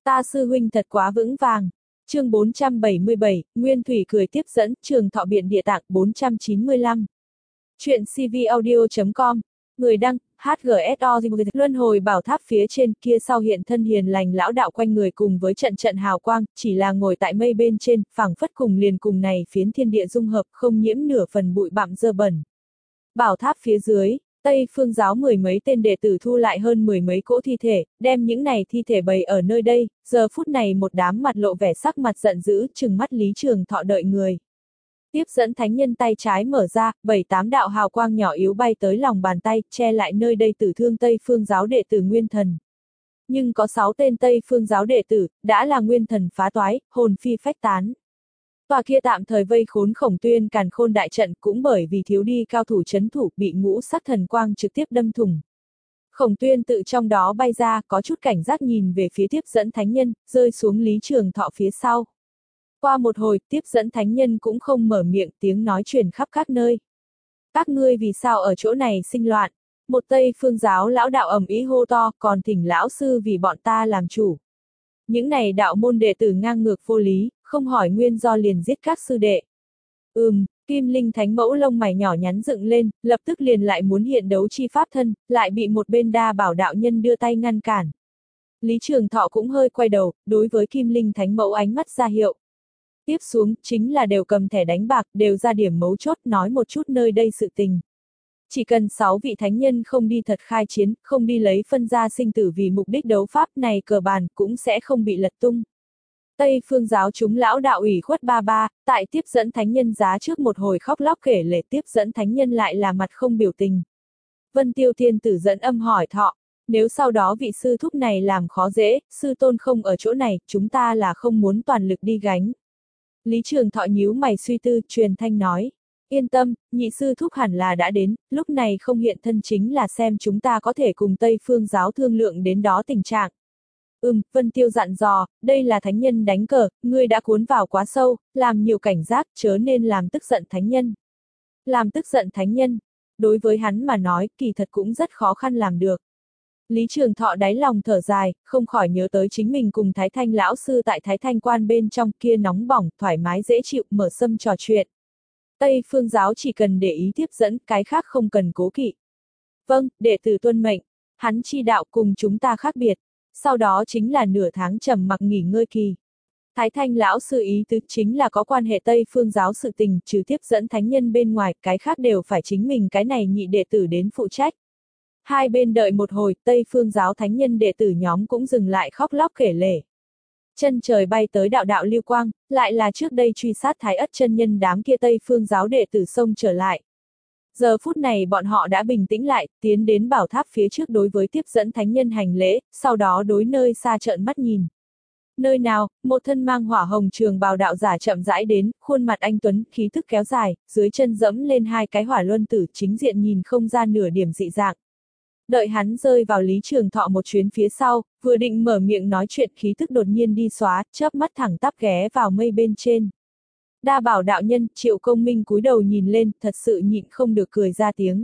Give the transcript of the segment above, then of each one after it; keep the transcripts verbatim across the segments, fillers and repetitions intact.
Ta sư huynh thật quá vững vàng. Chương bốn trăm bảy mươi bảy, Nguyên Thủy cười tiếp dẫn, Trường Thọ Biện Địa Tạng bốn trăm chín mươi lăm. Chuyện cvaudio chấm com. Người đăng, hát giê ét o. Luân hồi bảo tháp phía trên kia sau hiện thân hiền lành lão đạo quanh người cùng với trận trận hào quang, chỉ là ngồi tại mây bên trên, phảng phất cùng liền cùng này phiến thiên địa dung hợp, không nhiễm nửa phần bụi bặm dơ bẩn. Bảo tháp phía dưới, Tây Phương giáo mười mấy tên đệ tử thu lại hơn mười mấy cỗ thi thể, đem những này thi thể bày ở nơi đây, giờ phút này một đám mặt lộ vẻ sắc mặt giận dữ, trừng mắt Lý Trường Thọ đợi người. Tiếp dẫn thánh nhân tay trái mở ra, bảy tám đạo hào quang nhỏ yếu bay tới lòng bàn tay, che lại nơi đây tử thương Tây Phương giáo đệ tử Nguyên Thần. Nhưng có sáu tên Tây Phương giáo đệ tử, đã là Nguyên Thần phá toái, hồn phi phách tán. Tòa kia tạm thời vây khốn Khổng Tuyên càn khôn đại trận cũng bởi vì thiếu đi cao thủ trấn thủ bị ngũ sắc thần quang trực tiếp đâm thủng. Khổng Tuyên tự trong đó bay ra, có chút cảnh giác nhìn về phía tiếp dẫn thánh nhân, rơi xuống Lý Trường Thọ phía sau. Qua một hồi, tiếp dẫn thánh nhân cũng không mở miệng, tiếng nói truyền khắp các nơi. Các ngươi vì sao ở chỗ này sinh loạn? Một Tây Phương giáo lão đạo ầm ĩ hô to, còn thỉnh lão sư vì bọn ta làm chủ. Những này đạo môn đệ tử ngang ngược vô lý, không hỏi nguyên do liền giết các sư đệ. Ừm, Kim Linh Thánh Mẫu lông mày nhỏ nhắn dựng lên, lập tức liền lại muốn hiện đấu chi pháp thân, lại bị một bên Đa Bảo đạo nhân đưa tay ngăn cản. Lý Trường Thọ cũng hơi quay đầu, đối với Kim Linh Thánh Mẫu ánh mắt ra hiệu. Tiếp xuống, chính là đều cầm thẻ đánh bạc, đều ra điểm mấu chốt nói một chút nơi đây sự tình. Chỉ cần sáu vị thánh nhân không đi thật khai chiến, không đi lấy phân ra sinh tử vì mục đích đấu pháp này cờ bàn, cũng sẽ không bị lật tung. Tây Phương giáo chúng lão đạo ủy khuất ba ba, tại tiếp dẫn thánh nhân giá trước một hồi khóc lóc kể lể tiếp dẫn thánh nhân lại là mặt không biểu tình. Vân Tiêu Thiên Tử dẫn âm hỏi Thọ, nếu sau đó vị sư thúc này làm khó dễ, sư tôn không ở chỗ này, chúng ta là không muốn toàn lực đi gánh. Lý Trường Thọ nhíu mày suy tư, truyền thanh nói. Yên tâm, nhị sư thúc hẳn là đã đến, lúc này không hiện thân chính là xem chúng ta có thể cùng Tây Phương giáo thương lượng đến đó tình trạng. Ừm, Vân Tiêu dặn dò, đây là thánh nhân đánh cờ, ngươi đã cuốn vào quá sâu, làm nhiều cảnh giác, chớ nên làm tức giận thánh nhân. Làm tức giận thánh nhân, đối với hắn mà nói, kỳ thật cũng rất khó khăn làm được. Lý Trường Thọ đáy lòng thở dài, không khỏi nhớ tới chính mình cùng Thái Thanh lão sư tại Thái Thanh quan bên trong kia nóng bỏng, thoải mái dễ chịu, mở sâm trò chuyện. Tây Phương giáo chỉ cần để ý tiếp dẫn, cái khác không cần cố kỵ. Vâng, đệ tử tuân mệnh, hắn chi đạo cùng chúng ta khác biệt. Sau đó chính là nửa tháng trầm mặc nghỉ ngơi kỳ. Thái Thanh lão sư ý tứ chính là có quan hệ Tây Phương giáo sự tình, trừ tiếp dẫn thánh nhân bên ngoài, cái khác đều phải chính mình cái này nhị đệ tử đến phụ trách. Hai bên đợi một hồi, Tây Phương giáo thánh nhân đệ tử nhóm cũng dừng lại khóc lóc kể lể. Chân trời bay tới đạo đạo lưu quang, lại là trước đây truy sát Thái Ất chân nhân đám kia Tây Phương giáo đệ tử xông trở lại. Giờ phút này bọn họ đã bình tĩnh lại, tiến đến bảo tháp phía trước đối với tiếp dẫn thánh nhân hành lễ, sau đó đối nơi xa trợn mắt nhìn. Nơi nào, một thân mang hỏa hồng trường bào đạo giả chậm rãi đến, khuôn mặt anh tuấn, khí thức kéo dài, dưới chân dẫm lên hai cái hỏa luân tử, chính diện nhìn không ra nửa điểm dị dạng. Đợi hắn rơi vào Lý Trường Thọ một chuyến phía sau, vừa định mở miệng nói chuyện khí thức đột nhiên đi xóa, chớp mắt thẳng tắp ghé vào mây bên trên. Đa Bảo đạo nhân, Triệu Công Minh cúi đầu nhìn lên, thật sự nhịn không được cười ra tiếng.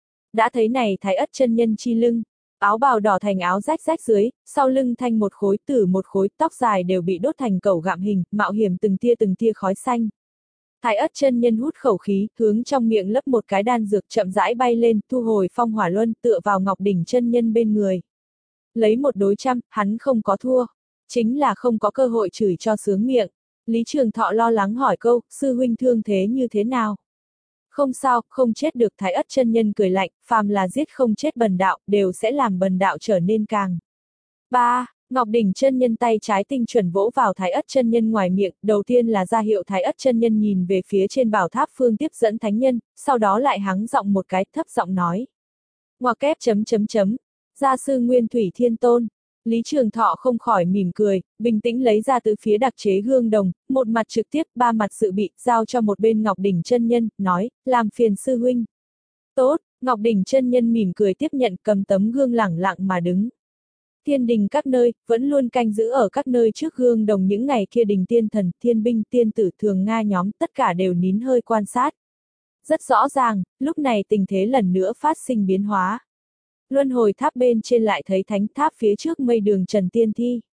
Đã thấy này Thái Ất chân nhân chi lưng, áo bào đỏ thành áo rách rách dưới, sau lưng thanh một khối tử một khối, tóc dài đều bị đốt thành cẩu gạm hình, mạo hiểm từng tia từng tia khói xanh. Thái Ất chân nhân hút khẩu khí, hướng trong miệng lấp một cái đan dược chậm rãi bay lên, thu hồi phong hỏa luân, tựa vào Ngọc Đỉnh chân nhân bên người. Lấy một đối trăm, hắn không có thua, chính là không có cơ hội chửi cho sướng miệng. Lý Trường Thọ lo lắng hỏi câu, sư huynh thương thế như thế nào? Không sao, không chết được. Thái Ất chân nhân cười lạnh, phàm là giết không chết bần đạo, đều sẽ làm bần đạo trở nên càng. Ba, Ngọc Đỉnh chân nhân tay trái tinh chuẩn vỗ vào Thái Ất chân nhân ngoài miệng, đầu tiên là ra hiệu Thái Ất chân nhân nhìn về phía trên bảo tháp phương tiếp dẫn thánh nhân, sau đó lại hắng giọng một cái, thấp giọng nói. Ngoặc kép chấm chấm chấm, gia sư Nguyên Thủy Thiên Tôn. Lý Trường Thọ không khỏi mỉm cười, bình tĩnh lấy ra từ phía đặc chế gương đồng, một mặt trực tiếp, ba mặt dự bị, giao cho một bên Ngọc Đỉnh chân nhân, nói, làm phiền sư huynh. Tốt, Ngọc Đỉnh chân nhân mỉm cười tiếp nhận, cầm tấm gương lẳng lặng mà đứng. Thiên đình các nơi, vẫn luôn canh giữ ở các nơi trước gương đồng những ngày kia đình tiên thần, thiên binh, tiên tử thường Nga nhóm, tất cả đều nín hơi quan sát. Rất rõ ràng, lúc này tình thế lần nữa phát sinh biến hóa. Luân hồi tháp bên trên lại thấy thánh tháp phía trước mây đường Trần Tiên Thi.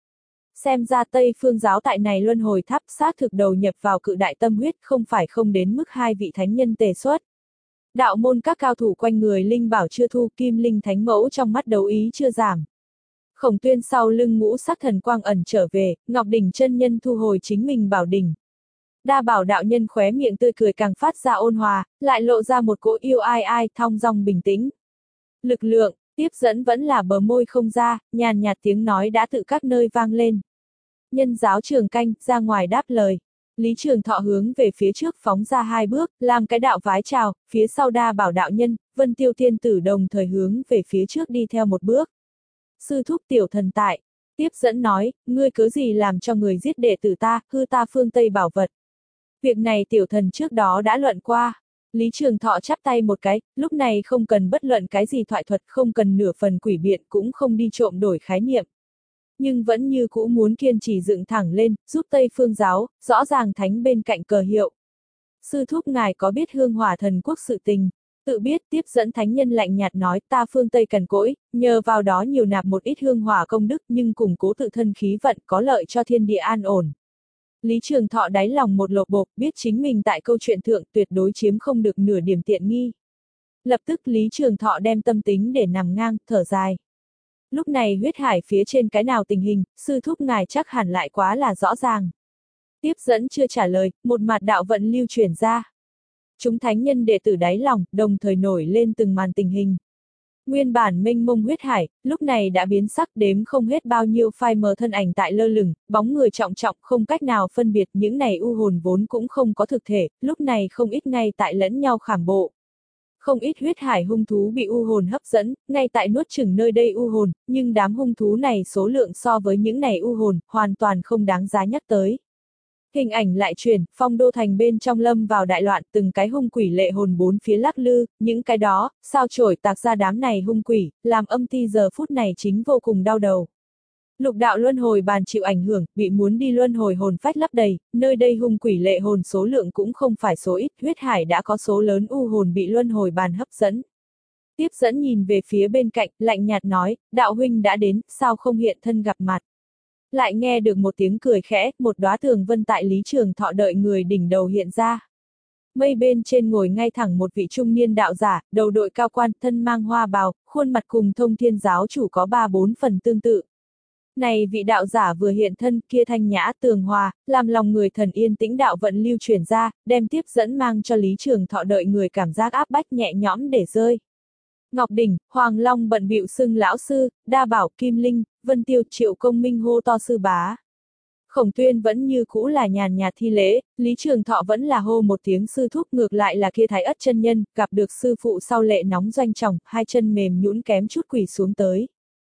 Xem ra Tây Phương giáo tại này luân hồi tháp xác thực đầu nhập vào cự đại tâm huyết, không phải không đến mức hai vị thánh nhân tề xuất. Đạo môn các cao thủ quanh người linh bảo chưa thu, kim linh thánh mẫu trong mắt đấu ý chưa giảm. Khổng Tuyên sau lưng ngũ sắc thần quang ẩn trở về, Ngọc Đỉnh chân nhân thu hồi chính mình bảo đỉnh. Đa Bảo đạo nhân khóe miệng tươi cười càng phát ra ôn hòa, lại lộ ra một cỗ yêu ai ai thong dong bình tĩnh. Lực lượng, tiếp dẫn vẫn là bờ môi không ra, nhàn nhạt tiếng nói đã tự các nơi vang lên. Nhân giáo Trường Canh, ra ngoài đáp lời. Lý Trường Thọ hướng về phía trước phóng ra hai bước, làm cái đạo vái chào, phía sau Đa Bảo đạo nhân, Vân Tiêu Tiên Tử đồng thời hướng về phía trước đi theo một bước. Sư thúc tiểu thần tại. Tiếp dẫn nói, ngươi cớ gì làm cho người giết đệ tử ta, hư ta phương Tây bảo vật. Việc này tiểu thần trước đó đã luận qua. Lý Trường Thọ chắp tay một cái, lúc này không cần bất luận cái gì thoại thuật, không cần nửa phần quỷ biện, cũng không đi trộm đổi khái niệm. Nhưng vẫn như cũ muốn kiên trì dựng thẳng lên, giúp Tây Phương giáo, rõ ràng thánh bên cạnh cờ hiệu. Sư thúc ngài có biết hương hỏa thần quốc sự tình? Tự biết tiếp dẫn thánh nhân lạnh nhạt nói ta phương Tây cằn cỗi, nhờ vào đó nhiều nạp một ít hương hỏa công đức nhưng củng cố tự thân khí vận có lợi cho thiên địa an ổn. Lý Trường Thọ đáy lòng một lột bột, biết chính mình tại câu chuyện thượng tuyệt đối chiếm không được nửa điểm tiện nghi. Lập tức Lý Trường Thọ đem tâm tính để nằm ngang, thở dài. Lúc này huyết hải phía trên cái nào tình hình, sư thúc ngài chắc hẳn lại quá là rõ ràng. Tiếp dẫn chưa trả lời, một mặt đạo vận lưu chuyển ra. Chúng thánh nhân đệ tử đáy lòng, đồng thời nổi lên từng màn tình hình. Nguyên bản mênh mông huyết hải, lúc này đã biến sắc đếm không hết bao nhiêu phai mờ thân ảnh tại lơ lửng, bóng người trọng trọng không cách nào phân biệt những này u hồn vốn cũng không có thực thể, lúc này không ít ngay tại lẫn nhau khảm bộ. Không ít huyết hải hung thú bị u hồn hấp dẫn, ngay tại nuốt chửng nơi đây u hồn, nhưng đám hung thú này số lượng so với những này u hồn, hoàn toàn không đáng giá nhắc tới. Hình ảnh lại chuyển, phong đô thành bên trong lâm vào đại loạn, từng cái hung quỷ lệ hồn bốn phía lắc lư, những cái đó, sao chổi tạc ra đám này hung quỷ, làm âm ti giờ phút này chính vô cùng đau đầu. Lục đạo luân hồi bàn chịu ảnh hưởng, bị muốn đi luân hồi hồn phách lấp đầy, nơi đây hung quỷ lệ hồn số lượng cũng không phải số ít, huyết hải đã có số lớn u hồn bị luân hồi bàn hấp dẫn. Tiếp dẫn nhìn về phía bên cạnh, lạnh nhạt nói, đạo huynh đã đến, sao không hiện thân gặp mặt. Lại nghe được một tiếng cười khẽ, một đóa tường vân tại Lý Trường Thọ đợi người đỉnh đầu hiện ra. Mây bên trên ngồi ngay thẳng một vị trung niên đạo giả, đầu đội cao quan, thân mang hoa bào, khuôn mặt cùng Thông Thiên giáo chủ có ba bốn phần tương tự. Này vị đạo giả vừa hiện thân, kia thanh nhã tường hòa, làm lòng người thần yên tĩnh đạo vận lưu chuyển ra, đem tiếp dẫn mang cho Lý Trường Thọ đợi người cảm giác áp bách nhẹ nhõm để rơi. Ngọc Đỉnh, Hoàng Long bận bịu xưng lão sư, Đa Bảo, Kim Linh, Vân Tiêu, Triệu Công Minh hô to sư bá. Khổng Tuyên vẫn như cũ là nhàn nhạt thi lễ, Lý Trường Thọ vẫn là hô một tiếng sư thúc, ngược lại là kia Thái Ất chân nhân, gặp được sư phụ sau lệ nóng doanh trọng, hai chân mềm nhũn kém chút quỳ xuống tới.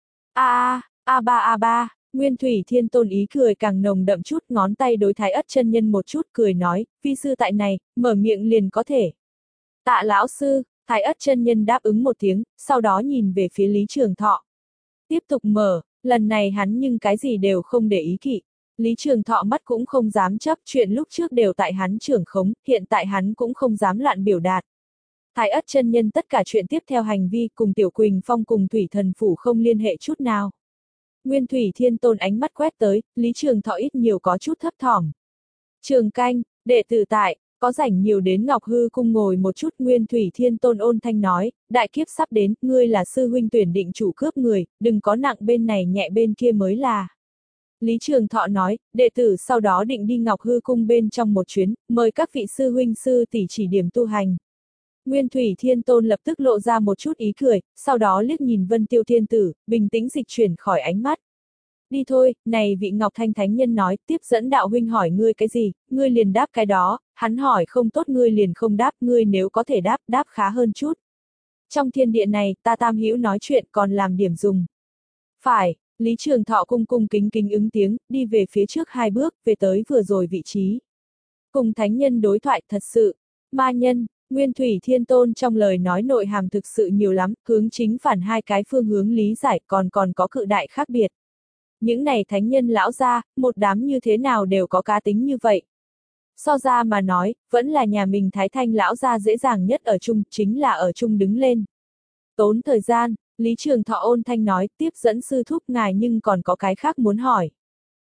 A a, a ba a ba, Nguyên Thủy Thiên Tôn ý cười càng nồng đậm chút, ngón tay đối Thái Ất chân nhân một chút cười nói, vi sư tại này, mở miệng liền có thể. Tạ lão sư. Thái Ất chân nhân đáp ứng một tiếng, sau đó nhìn về phía Lý Trường Thọ. Tiếp tục mở, lần này hắn nhưng cái gì đều không để ý kỵ. Lý Trường Thọ mắt cũng không dám chấp, chuyện lúc trước đều tại hắn trưởng khống, hiện tại hắn cũng không dám loạn biểu đạt. Thái Ất chân nhân tất cả chuyện tiếp theo hành vi cùng Tiểu Quỳnh Phong cùng Thủy Thần Phủ không liên hệ chút nào. Nguyên Thủy Thiên Tôn ánh mắt quét tới, Lý Trường Thọ ít nhiều có chút thấp thỏm. Trường Canh, đệ tử tại. Có rảnh nhiều đến Ngọc Hư cung ngồi một chút. Nguyên Thủy Thiên Tôn ôn thanh nói, đại kiếp sắp đến, ngươi là sư huynh tuyển định chủ cướp người, đừng có nặng bên này nhẹ bên kia mới là. Lý Trường Thọ nói, đệ tử sau đó định đi Ngọc Hư cung bên trong một chuyến, mời các vị sư huynh sư tỷ chỉ điểm tu hành. Nguyên Thủy Thiên Tôn lập tức lộ ra một chút ý cười, sau đó liếc nhìn Vân Tiêu Thiên Tử, bình tĩnh dịch chuyển khỏi ánh mắt. Đi thôi, này vị Ngọc Thanh Thánh Nhân nói, tiếp dẫn đạo huynh hỏi ngươi cái gì, ngươi liền đáp cái đó, hắn hỏi không tốt ngươi liền không đáp, ngươi nếu có thể đáp, đáp khá hơn chút. Trong thiên địa này, ta tam hữu nói chuyện còn làm điểm dùng. Phải, Lý Trường Thọ cung cung kính kính ứng tiếng, đi về phía trước hai bước, về tới vừa rồi vị trí. Cùng Thánh Nhân đối thoại thật sự, ma nhân, Nguyên Thủy Thiên Tôn trong lời nói nội hàm thực sự nhiều lắm, hướng chính phản hai cái phương hướng lý giải còn còn có cự đại khác biệt. Những này thánh nhân lão gia, một đám như thế nào đều có cá tính như vậy. So ra mà nói, vẫn là nhà mình Thái Thanh lão gia dễ dàng nhất ở chung, chính là ở chung đứng lên. Tốn thời gian, Lý Trường Thọ ôn thanh nói, tiếp dẫn sư thúc ngài nhưng còn có cái khác muốn hỏi.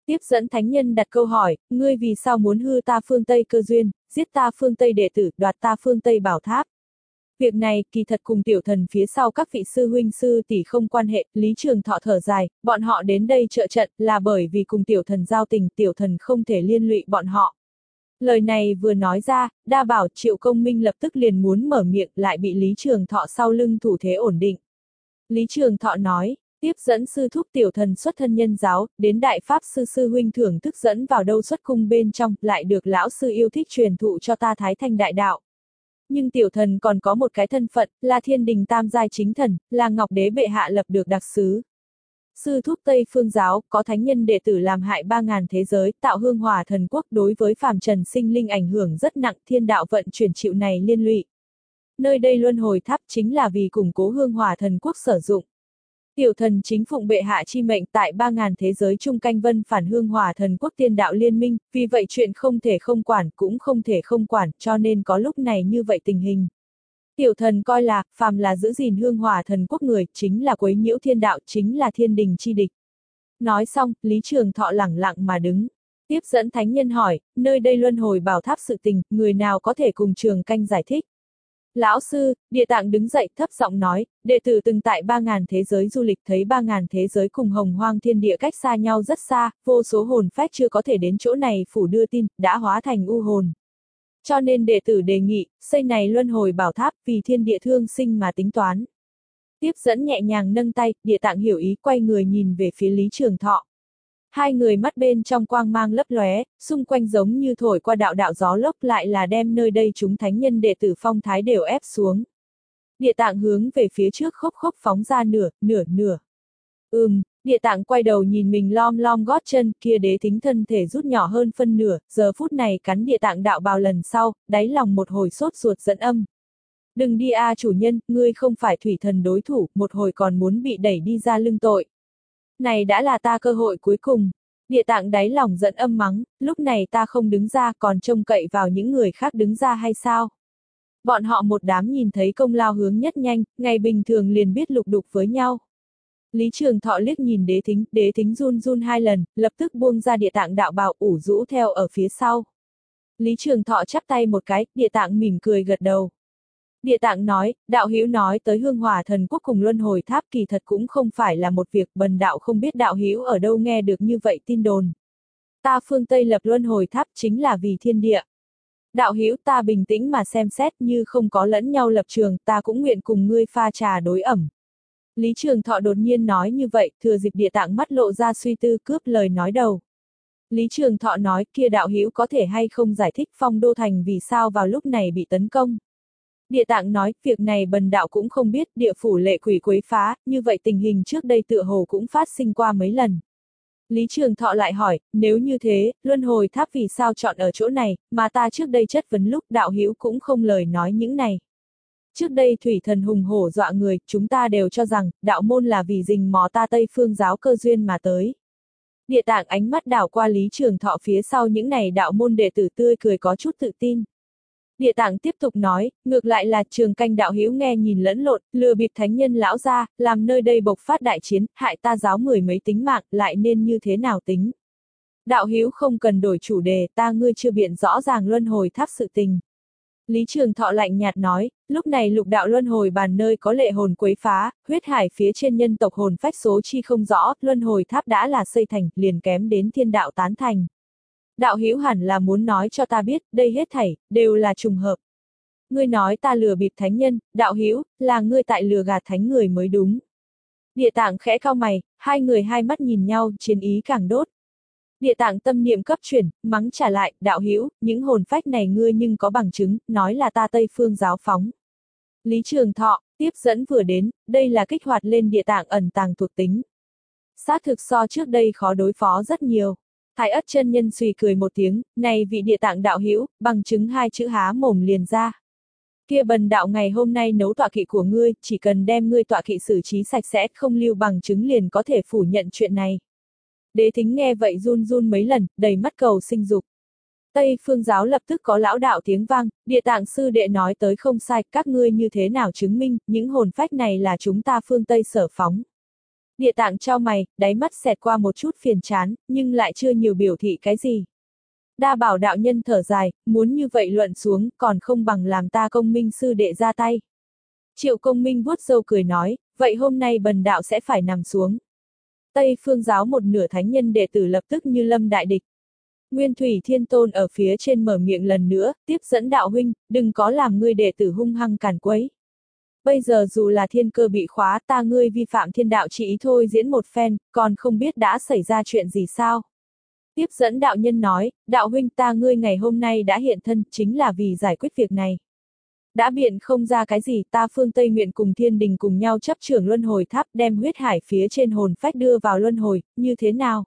Tiếp dẫn thánh nhân đặt câu hỏi, ngươi vì sao muốn hư ta phương Tây cơ duyên, giết ta phương Tây đệ tử, đoạt ta phương Tây bảo tháp. Việc này, kỳ thật cùng tiểu thần phía sau các vị sư huynh sư tỷ không quan hệ, Lý Trường Thọ thở dài, bọn họ đến đây trợ trận, là bởi vì cùng tiểu thần giao tình, tiểu thần không thể liên lụy bọn họ. Lời này vừa nói ra, đa bảo Triệu Công Minh lập tức liền muốn mở miệng, lại bị Lý Trường Thọ sau lưng thủ thế ổn định. Lý Trường Thọ nói, tiếp dẫn sư thúc tiểu thần xuất thân nhân giáo, đến đại pháp sư sư huynh thưởng thức dẫn vào đâu xuất cung bên trong, lại được lão sư yêu thích truyền thụ cho ta Thái Thanh đại đạo. Nhưng tiểu thần còn có một cái thân phận, là thiên đình tam giai chính thần, là Ngọc Đế bệ hạ lập được đặc xứ. Sư thúc Tây Phương giáo, có thánh nhân đệ tử làm hại ba ngàn thế giới, tạo hương hỏa thần quốc đối với phàm trần sinh linh ảnh hưởng rất nặng, thiên đạo vận chuyển chịu này liên lụy. Nơi đây luân hồi tháp chính là vì củng cố hương hỏa thần quốc sử dụng. Tiểu thần chính phụng bệ hạ chi mệnh tại ba ngàn thế giới chung canh vân phản hương hỏa thần quốc tiên đạo liên minh, vì vậy chuyện không thể không quản cũng không thể không quản, cho nên có lúc này như vậy tình hình. Tiểu thần coi là, phàm là giữ gìn hương hỏa thần quốc người, chính là quấy nhiễu thiên đạo, chính là thiên đình chi địch. Nói xong, Lý Trường Thọ lẳng lặng mà đứng. Tiếp dẫn thánh nhân hỏi, nơi đây luân hồi bảo tháp sự tình, người nào có thể cùng Trường Canh giải thích? Lão sư, Địa Tạng đứng dậy thấp giọng nói, đệ tử từng tại ba ngàn thế giới du lịch thấy ba ngàn thế giới cùng hồng hoang thiên địa cách xa nhau rất xa, vô số hồn phách chưa có thể đến chỗ này phủ đưa tin, đã hóa thành u hồn. Cho nên đệ tử đề nghị, xây này luân hồi bảo tháp vì thiên địa thương sinh mà tính toán. Tiếp dẫn nhẹ nhàng nâng tay, Địa Tạng hiểu ý quay người nhìn về phía Lý Trường Thọ. Hai người mắt bên trong quang mang lấp lóe, xung quanh giống như thổi qua đạo đạo gió lốc lại là đem nơi đây chúng thánh nhân đệ tử phong thái đều ép xuống. Địa Tạng hướng về phía trước khốc khốc phóng ra nửa, nửa, nửa. Ừm, Địa Tạng quay đầu nhìn mình lom lom gót chân, kia đế thính thân thể rút nhỏ hơn phân nửa, giờ phút này cắn Địa Tạng đạo bào lần sau, đáy lòng một hồi sốt ruột dẫn âm. Đừng đi a à, chủ nhân, ngươi không phải thủy thần đối thủ, một hồi còn muốn bị đẩy đi ra lưng tội. Này đã là ta cơ hội cuối cùng. Địa Tạng đáy lòng giận âm mắng, lúc này ta không đứng ra còn trông cậy vào những người khác đứng ra hay sao? Bọn họ một đám nhìn thấy công lao hướng nhất nhanh, ngày bình thường liền biết lục đục với nhau. Lý Trường Thọ liếc nhìn đế thính, đế thính run run hai lần, lập tức buông ra Địa Tạng đạo bào ủ rũ theo ở phía sau. Lý Trường Thọ chắp tay một cái, Địa Tạng mỉm cười gật đầu. Địa Tạng nói, đạo hữu nói tới hương hỏa thần quốc cùng luân hồi tháp kỳ thật cũng không phải là một việc, bần đạo không biết đạo hữu ở đâu nghe được như vậy tin đồn. Ta phương Tây lập luân hồi tháp chính là vì thiên địa. Đạo hữu ta bình tĩnh mà xem xét như không có lẫn nhau lập trường, ta cũng nguyện cùng ngươi pha trà đối ẩm. Lý Trường Thọ đột nhiên nói như vậy, thừa dịp Địa Tạng mắt lộ ra suy tư cướp lời nói đầu. Lý Trường Thọ nói, kia đạo hữu có thể hay không giải thích Phong Đô Thành vì sao vào lúc này bị tấn công. Địa Tạng nói, việc này bần đạo cũng không biết, địa phủ lệ quỷ quấy phá, như vậy tình hình trước đây tựa hồ cũng phát sinh qua mấy lần. Lý Trường Thọ lại hỏi, nếu như thế, luân hồi tháp vì sao chọn ở chỗ này, mà ta trước đây chất vấn lúc đạo hữu cũng không lời nói những này. Trước đây thủy thần hùng hổ dọa người, chúng ta đều cho rằng, đạo môn là vì rình mò ta Tây Phương giáo cơ duyên mà tới. Địa Tạng ánh mắt đảo qua Lý Trường Thọ phía sau những này đạo môn đệ tử tươi cười có chút tự tin. Địa Tạng tiếp tục nói, ngược lại là Trường Canh đạo hữu nghe nhìn lẫn lộn, lừa bịp thánh nhân lão ra, làm nơi đây bộc phát đại chiến, hại ta giáo mười mấy tính mạng, lại nên như thế nào tính. Đạo hữu không cần đổi chủ đề, ta ngươi chưa biện rõ ràng luân hồi tháp sự tình. Lý Trường Thọ lạnh nhạt nói, lúc này lục đạo luân hồi bàn nơi có lệ hồn quấy phá, huyết hải phía trên nhân tộc hồn phách số chi không rõ, luân hồi tháp đã là xây thành, liền kém đến thiên đạo tán thành. Đạo hữu hẳn là muốn nói cho ta biết, đây hết thảy, đều là trùng hợp. Ngươi nói ta lừa bịp thánh nhân, đạo hữu, là ngươi tại lừa gạt thánh người mới đúng. Địa Tạng khẽ cau mày, hai người hai mắt nhìn nhau, chiến ý càng đốt. Địa Tạng tâm niệm cấp chuyển, mắng trả lại, đạo hữu, những hồn phách này ngươi nhưng có bằng chứng, nói là ta Tây Phương giáo phóng. Lý Trường Thọ, tiếp dẫn vừa đến, đây là kích hoạt lên Địa Tạng ẩn tàng thuộc tính. Xác thực so trước đây khó đối phó rất nhiều. Thái Ất chân nhân suy cười một tiếng, này vị Địa Tạng đạo hữu, bằng chứng hai chữ há mồm liền ra. Kia bần đạo ngày hôm nay nấu tọa kỵ của ngươi, chỉ cần đem ngươi tọa kỵ xử trí sạch sẽ, không lưu bằng chứng liền có thể phủ nhận chuyện này. Đế Thính nghe vậy run run mấy lần, đầy mắt cầu sinh dục. Tây Phương giáo lập tức có lão đạo tiếng vang, Địa Tạng sư đệ nói tới không sai, các ngươi như thế nào chứng minh, những hồn phách này là chúng ta phương Tây sở phóng. Địa Tạng chau mày, đáy mắt xẹt qua một chút phiền chán, nhưng lại chưa nhiều biểu thị cái gì. Đa Bảo đạo nhân thở dài, muốn như vậy luận xuống, còn không bằng làm ta Công Minh sư đệ ra tay. Triệu Công Minh vuốt râu cười nói, vậy hôm nay bần đạo sẽ phải nằm xuống. Tây Phương giáo một nửa thánh nhân đệ tử lập tức như lâm đại địch. Nguyên Thủy Thiên Tôn ở phía trên mở miệng lần nữa, tiếp dẫn đạo huynh, đừng có làm ngươi đệ tử hung hăng càn quấy. Bây giờ dù là thiên cơ bị khóa, ta ngươi vi phạm thiên đạo chỉ ý thôi diễn một phen, còn không biết đã xảy ra chuyện gì sao. Tiếp dẫn đạo nhân nói, đạo huynh ta ngươi ngày hôm nay đã hiện thân, chính là vì giải quyết việc này. Đã biện không ra cái gì, ta phương Tây nguyện cùng thiên đình cùng nhau chấp trưởng luân hồi tháp, đem huyết hải phía trên hồn phách đưa vào luân hồi, như thế nào?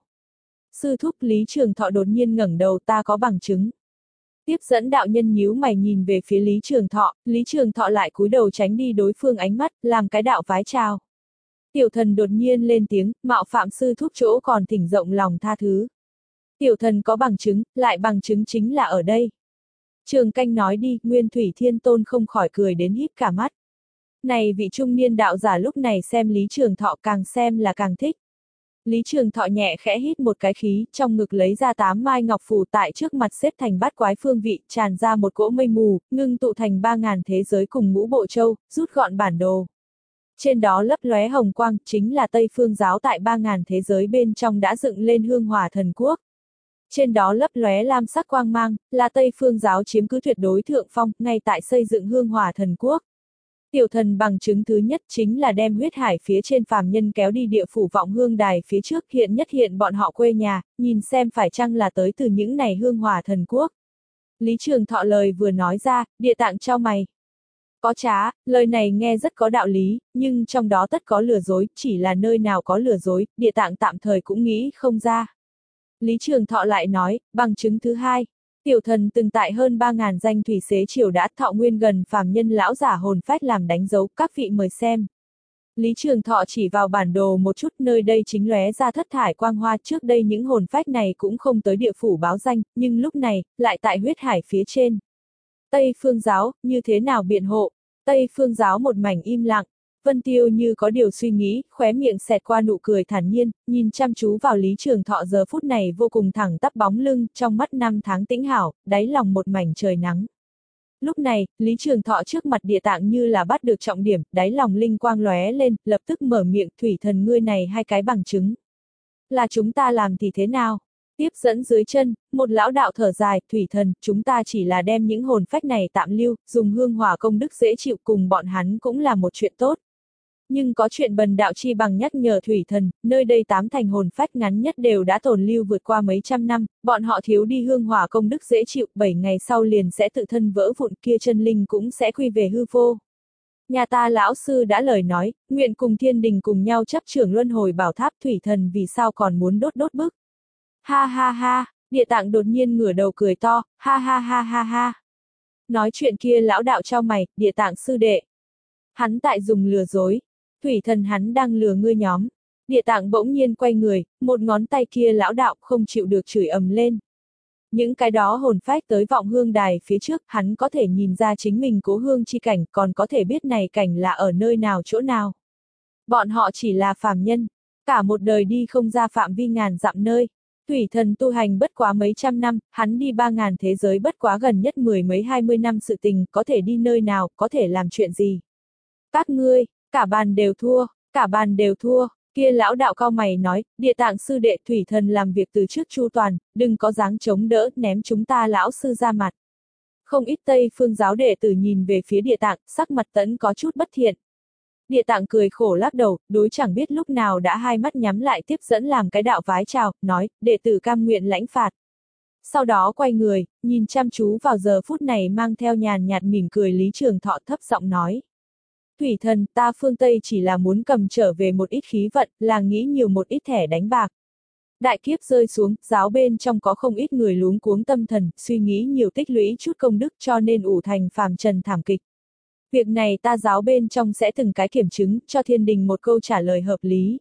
Sư thúc Lý Trường Thọ đột nhiên ngẩng đầu, ta có bằng chứng. Tiếp dẫn đạo nhân nhíu mày nhìn về phía Lý Trường Thọ, Lý Trường Thọ lại cúi đầu tránh đi đối phương ánh mắt, làm cái đạo vái chào. Tiểu thần đột nhiên lên tiếng, mạo phạm sư thúc chỗ còn thỉnh rộng lòng tha thứ. Tiểu thần có bằng chứng, lại bằng chứng chính là ở đây. Trường Canh nói đi, Nguyên Thủy Thiên Tôn không khỏi cười đến híp cả mắt. Này vị trung niên đạo giả lúc này xem Lý Trường Thọ càng xem là càng thích. Lý Trường Thọ nhẹ khẽ hít một cái khí, trong ngực lấy ra tám mai ngọc phù tại trước mặt xếp thành bát quái phương vị, tràn ra một cỗ mây mù, ngưng tụ thành ba ngàn thế giới cùng ngũ bộ châu, rút gọn bản đồ. Trên đó lấp lóe hồng quang, chính là Tây Phương giáo tại ba ngàn thế giới bên trong đã dựng lên hương hỏa thần quốc. Trên đó lấp lóe lam sắc quang mang, là Tây Phương giáo chiếm cứ tuyệt đối thượng phong, ngay tại xây dựng hương hỏa thần quốc. Tiểu thần bằng chứng thứ nhất chính là đem huyết hải phía trên phàm nhân kéo đi địa phủ vọng hương đài phía trước, hiện nhất hiện bọn họ quê nhà, nhìn xem phải chăng là tới từ những này hương hỏa thần quốc. Lý Trường Thọ lời vừa nói ra, Địa Tạng chau mày. Có trá, lời này nghe rất có đạo lý, nhưng trong đó tất có lừa dối, chỉ là nơi nào có lừa dối, Địa Tạng tạm thời cũng nghĩ không ra. Lý Trường Thọ lại nói, bằng chứng thứ hai. Tiểu thần từng tại hơn ba ngàn danh thủy xế triều đã thọ nguyên gần phàm nhân lão giả hồn phách làm đánh dấu, các vị mời xem. Lý Trường Thọ chỉ vào bản đồ một chút, nơi đây chính lóe ra thất thải quang hoa, trước đây những hồn phách này cũng không tới địa phủ báo danh, nhưng lúc này, lại tại huyết hải phía trên. Tây Phương giáo, như thế nào biện hộ? Tây Phương giáo một mảnh im lặng. Vân Tiêu như có điều suy nghĩ, khóe miệng xẹt qua nụ cười thản nhiên, nhìn chăm chú vào Lý Trường Thọ giờ phút này vô cùng thẳng tắp bóng lưng, trong mắt năm tháng tĩnh hảo, đáy lòng một mảnh trời nắng. Lúc này, Lý Trường Thọ trước mặt Địa Tạng như là bắt được trọng điểm, đáy lòng linh quang lóe lên, lập tức mở miệng, thủy thần ngươi này hai cái bằng chứng. Là chúng ta làm thì thế nào? Tiếp dẫn dưới chân, một lão đạo thở dài, thủy thần, chúng ta chỉ là đem những hồn phách này tạm lưu, dùng hương hỏa công đức dễ chịu cùng bọn hắn cũng là một chuyện tốt. Nhưng có chuyện bần đạo chi bằng nhắc nhở thủy thần, nơi đây tám thành hồn phách ngắn nhất đều đã tồn lưu vượt qua mấy trăm năm, bọn họ thiếu đi hương hỏa công đức dễ chịu, bảy ngày sau liền sẽ tự thân vỡ vụn, kia chân linh cũng sẽ quy về hư vô. Nhà ta lão sư đã lời nói, nguyện cùng thiên đình cùng nhau chấp trưởng luân hồi bảo tháp, thủy thần vì sao còn muốn đốt đốt bức. Ha ha ha, Địa Tạng đột nhiên ngửa đầu cười to, ha ha ha ha ha. Nói chuyện kia lão đạo chau mày, Địa Tạng sư đệ. Hắn tại dùng lừa dối. Thủy thần hắn đang lừa ngươi nhóm. Địa Tạng bỗng nhiên quay người, một ngón tay kia lão đạo không chịu được chửi ầm lên. Những cái đó hồn phách tới vọng hương đài phía trước, hắn có thể nhìn ra chính mình cố hương chi cảnh, còn có thể biết này cảnh là ở nơi nào chỗ nào. Bọn họ chỉ là phàm nhân, cả một đời đi không ra phạm vi ngàn dặm nơi. Thủy thần tu hành bất quá mấy trăm năm, hắn đi ba ngàn thế giới bất quá gần nhất mười mấy hai mươi năm sự tình, có thể đi nơi nào, có thể làm chuyện gì. Các ngươi, cả bàn đều thua, cả bàn đều thua, kia lão đạo cao mày nói, Địa Tạng sư đệ thủy thần làm việc từ trước chu toàn, đừng có dáng chống đỡ, ném chúng ta lão sư ra mặt. Không ít Tây Phương giáo đệ tử nhìn về phía Địa Tạng, sắc mặt tẫn có chút bất thiện. Địa Tạng cười khổ lắc đầu, đối chẳng biết lúc nào đã hai mắt nhắm lại tiếp dẫn làm cái đạo vái chào, nói, đệ tử cam nguyện lãnh phạt. Sau đó quay người, nhìn chăm chú vào giờ phút này mang theo nhàn nhạt mỉm cười Lý Trường Thọ thấp giọng nói. Thủy thần, ta phương Tây chỉ là muốn cầm trở về một ít khí vận, là nghĩ nhiều một ít thẻ đánh bạc. Đại kiếp rơi xuống, giáo bên trong có không ít người luống cuống tâm thần, suy nghĩ nhiều tích lũy chút công đức cho nên ủ thành phàm trần thảm kịch. Việc này ta giáo bên trong sẽ từng cái kiểm chứng, cho thiên đình một câu trả lời hợp lý.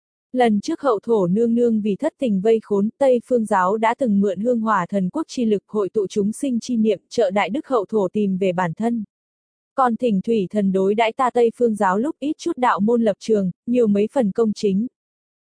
Lần trước hậu thổ nương nương vì thất tình vây khốn, Tây Phương giáo đã từng mượn hương hỏa thần quốc chi lực hội tụ chúng sinh chi niệm, trợ đại đức hậu thổ tìm về bản thân. Còn thỉnh thủy thần đối đãi ta Tây Phương giáo lúc ít chút đạo môn lập trường, nhiều mấy phần công chính.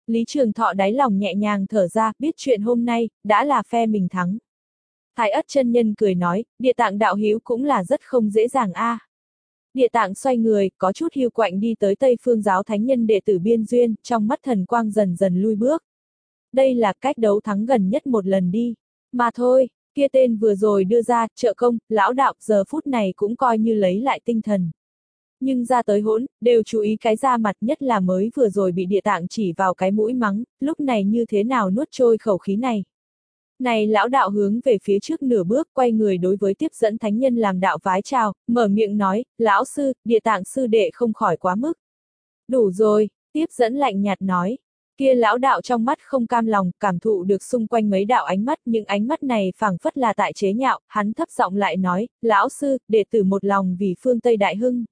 Lý Trường Thọ đáy lòng nhẹ nhàng thở ra, biết chuyện hôm nay, đã là phe mình thắng. Thái Ất chân nhân cười nói, Địa Tạng đạo hữu cũng là rất không dễ dàng a. À. Địa Tạng xoay người, có chút hiu quạnh đi tới Tây Phương giáo thánh nhân đệ tử Biên Duyên, trong mắt thần quang dần dần lui bước. Đây là cách đấu thắng gần nhất một lần đi. Mà thôi, kia tên vừa rồi đưa ra, trợ công, lão đạo, giờ phút này cũng coi như lấy lại tinh thần. Nhưng ra tới hỗn, đều chú ý cái da mặt, nhất là mới vừa rồi bị Địa Tạng chỉ vào cái mũi mắng, lúc này như thế nào nuốt trôi khẩu khí này. Này lão đạo hướng về phía trước nửa bước, quay người đối với tiếp dẫn thánh nhân làm đạo vái chào, mở miệng nói, lão sư, Địa Tạng sư đệ không khỏi quá mức. Đủ rồi, tiếp dẫn lạnh nhạt nói. Kia lão đạo trong mắt không cam lòng, cảm thụ được xung quanh mấy đạo ánh mắt, những ánh mắt này phảng phất là tại chế nhạo, hắn thấp giọng lại nói, lão sư, đệ tử một lòng vì phương Tây đại hưng.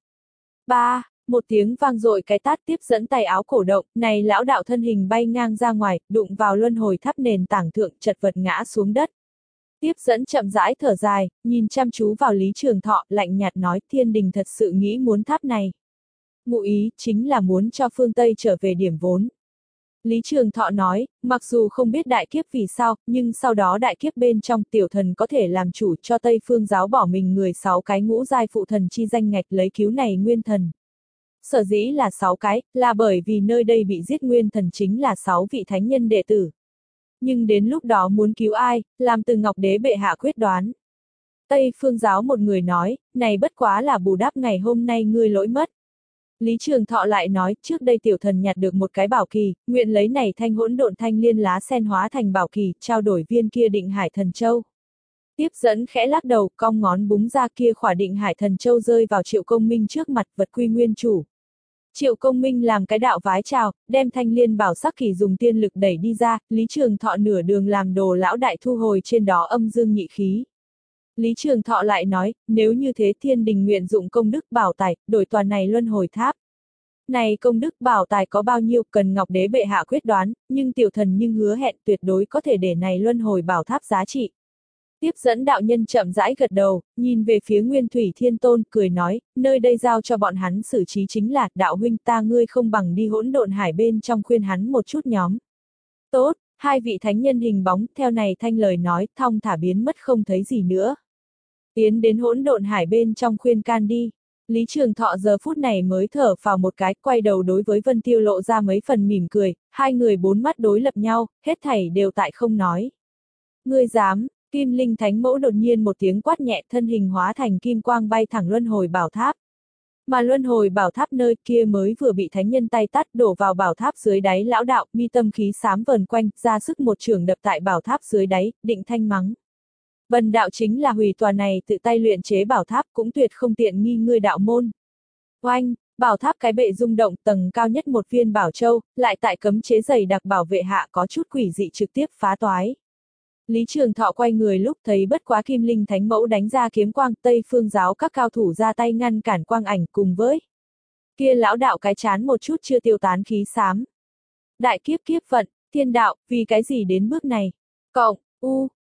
Ba, một tiếng vang dội cái tát tiếp dẫn tay áo cổ động, này lão đạo thân hình bay ngang ra ngoài, đụng vào luân hồi tháp nền tảng thượng, chật vật ngã xuống đất. Tiếp dẫn chậm rãi thở dài, nhìn chăm chú vào Lý Trường Thọ, lạnh nhạt nói, thiên đình thật sự nghĩ muốn tháp này. Ngụ ý, chính là muốn cho phương Tây trở về điểm vốn. Lý Trường Thọ nói, mặc dù không biết đại kiếp vì sao, nhưng sau đó đại kiếp bên trong tiểu thần có thể làm chủ cho Tây Phương giáo bỏ mình người sáu cái ngũ giai phụ thần chi danh ngạch lấy cứu này nguyên thần. Sở dĩ là sáu cái, là bởi vì nơi đây bị giết nguyên thần chính là sáu vị thánh nhân đệ tử. Nhưng đến lúc đó muốn cứu ai, làm từ Ngọc Đế bệ hạ quyết đoán. Tây Phương giáo một người nói, này bất quá là bù đắp ngày hôm nay ngươi lỗi mất. Lý Trường Thọ lại nói, trước đây tiểu thần nhặt được một cái bảo kỳ, nguyện lấy này thanh hỗn độn thanh liên lá sen hóa thành bảo kỳ, trao đổi viên kia định hải thần châu. Tiếp dẫn khẽ lắc đầu, cong ngón búng ra kia khỏa định hải thần châu rơi vào Triệu Công Minh trước mặt, vật quy nguyên chủ. Triệu Công Minh làm cái đạo vái chào, đem thanh liên bảo sắc kỳ dùng tiên lực đẩy đi ra, Lý Trường Thọ nửa đường làm đồ lão đại thu hồi trên đó âm dương nhị khí. Lý Trường Thọ lại nói, nếu như thế thiên đình nguyện dụng công đức bảo tài, đổi toàn này luân hồi tháp. Này công đức bảo tài có bao nhiêu cần Ngọc Đế bệ hạ quyết đoán, nhưng tiểu thần nhưng hứa hẹn tuyệt đối có thể để này luân hồi bảo tháp giá trị. Tiếp dẫn đạo nhân chậm rãi gật đầu, nhìn về phía Nguyên Thủy Thiên Tôn, cười nói, nơi đây giao cho bọn hắn xử trí chính là, đạo huynh ta ngươi không bằng đi hỗn độn hải bên trong khuyên hắn một chút nhóm. Tốt, hai vị thánh nhân hình bóng, theo này thanh lời nói, thong thả biến mất không thấy gì nữa. Tiến đến hỗn độn hải bên trong khuyên can đi. Lý Trường Thọ giờ phút này mới thở phào một cái, quay đầu đối với Vân Tiêu lộ ra mấy phần mỉm cười, hai người bốn mắt đối lập nhau, hết thảy đều tại không nói. Ngươi dám, Kim Linh Thánh Mẫu đột nhiên một tiếng quát nhẹ, thân hình hóa thành kim quang bay thẳng luân hồi bảo tháp. Mà luân hồi bảo tháp nơi kia mới vừa bị thánh nhân tay tát đổ vào bảo tháp dưới đáy lão đạo, mi tâm khí xám vờn quanh, ra sức một trường đập tại bảo tháp dưới đáy, định thanh mắng. Bần đạo chính là hủy tòa này tự tay luyện chế bảo tháp, cũng tuyệt không tiện nghi ngươi đạo môn. Oanh, bảo tháp cái bệ rung động, tầng cao nhất một viên bảo châu, lại tại cấm chế dày đặc bảo vệ hạ có chút quỷ dị trực tiếp phá toái. Lý Trường Thọ quay người lúc thấy bất quá Kim Linh Thánh Mẫu đánh ra kiếm quang, Tây Phương giáo các cao thủ ra tay ngăn cản quang ảnh cùng với kia lão đạo cái chán một chút chưa tiêu tán khí xám. Đại kiếp kiếp vận, thiên đạo, vì cái gì đến bước này? Cộng, u,